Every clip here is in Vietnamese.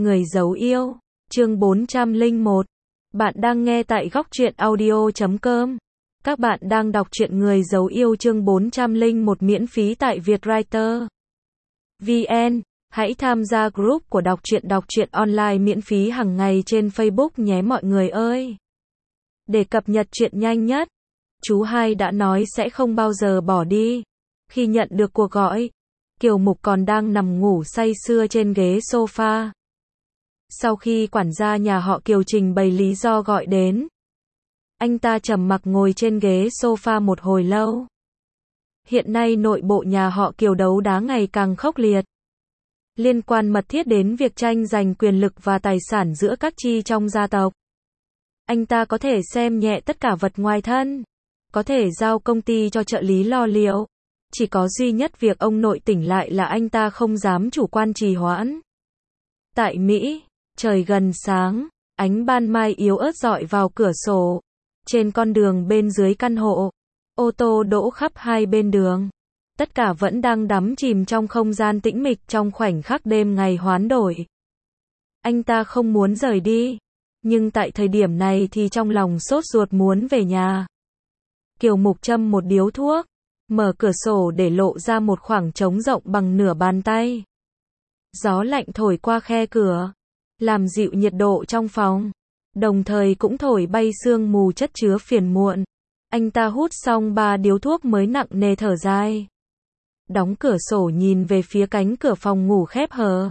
Người giấu yêu, chương 401. Bạn đang nghe tại góc truyện audio.com. Các bạn đang đọc truyện Người giấu yêu chương 401 miễn phí tại Vietwriter VN. Hãy tham gia group của đọc truyện online miễn phí hàng ngày trên Facebook nhé mọi người ơi. Để cập nhật chuyện nhanh nhất, chú hai đã nói sẽ không bao giờ bỏ đi. Khi nhận được cuộc gọi, Kiều Mục còn đang nằm ngủ say sưa trên ghế sofa. Sau khi quản gia nhà họ Kiều trình bày lý do gọi đến, anh ta trầm mặc ngồi trên ghế sofa một hồi lâu. Hiện nay nội bộ nhà họ Kiều đấu đá ngày càng khốc liệt, liên quan mật thiết đến việc tranh giành quyền lực và tài sản giữa các chi trong gia tộc. Anh ta có thể xem nhẹ tất cả vật ngoài thân, có thể giao công ty cho trợ lý lo liệu. Chỉ có duy nhất việc ông nội tỉnh lại là anh ta không dám chủ quan trì hoãn. Tại Mỹ, trời gần sáng, ánh ban mai yếu ớt rọi vào cửa sổ. Trên con đường bên dưới căn hộ, ô tô đỗ khắp hai bên đường. Tất cả vẫn đang đắm chìm trong không gian tĩnh mịch trong khoảnh khắc đêm ngày hoán đổi. Anh ta không muốn rời đi, nhưng tại thời điểm này thì trong lòng sốt ruột muốn về nhà. Kiều Mục châm một điếu thuốc, mở cửa sổ để lộ ra một khoảng trống rộng bằng nửa bàn tay. Gió lạnh thổi qua khe cửa, làm dịu nhiệt độ trong phòng, đồng thời cũng thổi bay sương mù chất chứa phiền muộn. Anh ta hút xong 3 điếu thuốc mới nặng nề thở dài. Đóng cửa sổ nhìn về phía cánh cửa phòng ngủ khép hờ.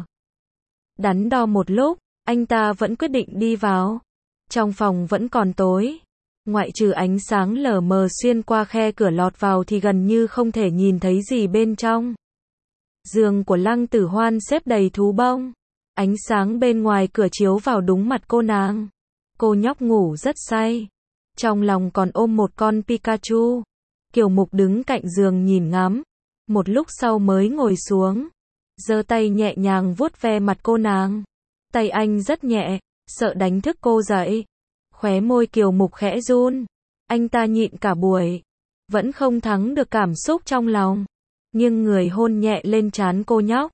Đắn đo một lúc, anh ta vẫn quyết định đi vào. Trong phòng vẫn còn tối. Ngoại trừ ánh sáng lờ mờ xuyên qua khe cửa lọt vào thì gần như không thể nhìn thấy gì bên trong. Giường của Lăng Tử Hoan xếp đầy thú bông. Ánh sáng bên ngoài cửa chiếu vào đúng mặt cô nàng. Cô nhóc ngủ rất say. Trong lòng còn ôm một con Pikachu. Kiều Mục đứng cạnh giường nhìn ngắm. Một lúc sau mới ngồi xuống. Giơ tay nhẹ nhàng vuốt ve mặt cô nàng. Tay anh rất nhẹ, sợ đánh thức cô dậy. Khóe môi Kiều Mục khẽ run. Anh ta nhịn cả buổi, vẫn không thắng được cảm xúc trong lòng. Nhưng người hôn nhẹ lên trán cô nhóc.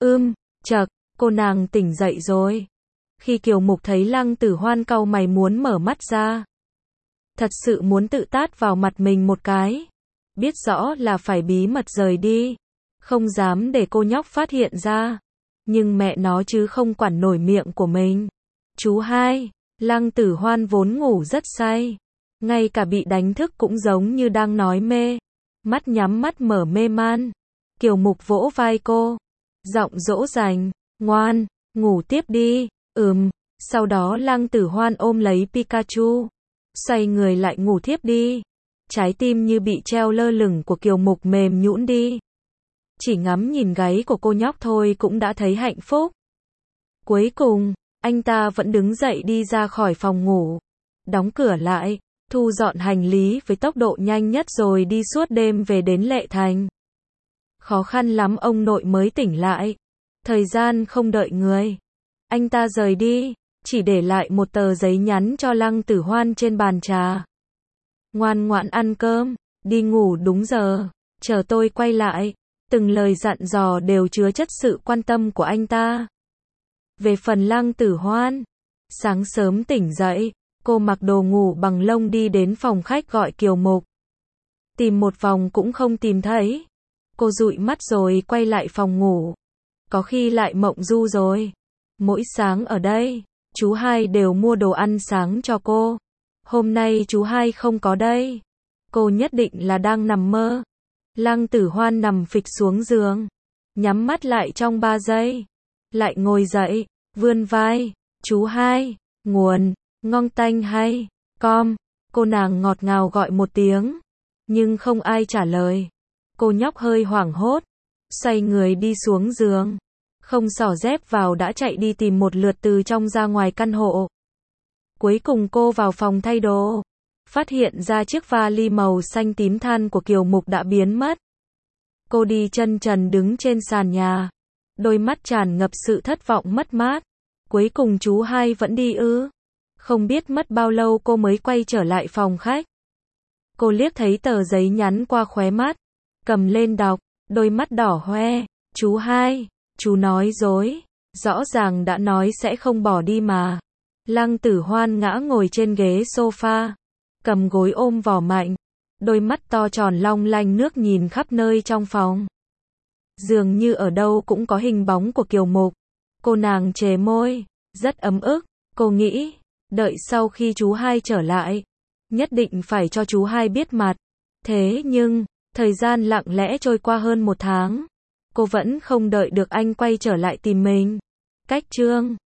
Chậc, cô nàng tỉnh dậy rồi. Khi Kiều Mục thấy Lăng Tử Hoan cau mày muốn mở mắt ra. Thật sự muốn tự tát vào mặt mình một cái. Biết rõ là phải bí mật rời đi. Không dám để cô nhóc phát hiện ra. Nhưng mẹ nó chứ không quản nổi miệng của mình. Chú hai. Lăng Tử Hoan vốn ngủ rất say, ngay cả bị đánh thức cũng giống như đang nói mê, mắt nhắm mắt mở mê man. Kiều Mục vỗ vai cô, giọng dỗ dành, ngoan, ngủ tiếp đi. Sau đó Lăng Tử Hoan ôm lấy Pikachu, xoay người lại ngủ thiếp đi. Trái tim như bị treo lơ lửng của Kiều Mục mềm nhũn đi. Chỉ ngắm nhìn gáy của cô nhóc thôi cũng đã thấy hạnh phúc. Cuối cùng, anh ta vẫn đứng dậy đi ra khỏi phòng ngủ, đóng cửa lại, thu dọn hành lý với tốc độ nhanh nhất rồi đi suốt đêm về đến Lệ Thành. Khó khăn lắm ông nội mới tỉnh lại. Thời gian không đợi người. Anh ta rời đi, chỉ để lại một tờ giấy nhắn cho Lăng Tử Hoan trên bàn trà. Ngoan ngoãn ăn cơm, đi ngủ đúng giờ, chờ tôi quay lại. Từng lời dặn dò đều chứa chất sự quan tâm của anh ta. Về phần Lăng Tử Hoan, sáng sớm tỉnh dậy, cô mặc đồ ngủ bằng lông đi đến phòng khách gọi Kiều Mục. Tìm một vòng cũng không tìm thấy. Cô dụi mắt rồi quay lại phòng ngủ. Có khi lại mộng du rồi. Mỗi sáng ở đây, chú hai đều mua đồ ăn sáng cho cô. Hôm nay chú hai không có đây. Cô nhất định là đang nằm mơ. Lăng Tử Hoan nằm phịch xuống giường, nhắm mắt lại trong 3 giây. Lại ngồi dậy, vươn vai, chú hai, nguồn, ngon tanh hay, com. Cô nàng ngọt ngào gọi một tiếng, nhưng không ai trả lời. Cô nhóc hơi hoảng hốt, xoay người đi xuống giường, không xỏ dép vào đã chạy đi tìm một lượt từ trong ra ngoài căn hộ. Cuối cùng cô vào phòng thay đồ, phát hiện ra chiếc vali màu xanh tím than của Kiều Mục đã biến mất. Cô đi chân trần đứng trên sàn nhà, đôi mắt tràn ngập sự thất vọng mất mát. Cuối cùng chú hai vẫn đi ư? Không biết mất bao lâu cô mới quay trở lại phòng khách. Cô liếc thấy tờ giấy nhắn qua khóe mắt, cầm lên đọc, đôi mắt đỏ hoe. Chú hai, chú nói dối. Rõ ràng đã nói sẽ không bỏ đi mà. Lăng Tử Hoan ngã ngồi trên ghế sofa, cầm gối ôm vỏ mạnh, đôi mắt to tròn long lanh nước nhìn khắp nơi trong phòng. Dường như ở đâu cũng có hình bóng của Kiều Mục. Cô nàng chề môi, rất ấm ức, cô nghĩ, đợi sau khi chú hai trở lại, nhất định phải cho chú hai biết mặt. Thế nhưng, thời gian lặng lẽ trôi qua hơn 1 tháng, cô vẫn không đợi được anh quay trở lại tìm mình. Cách chương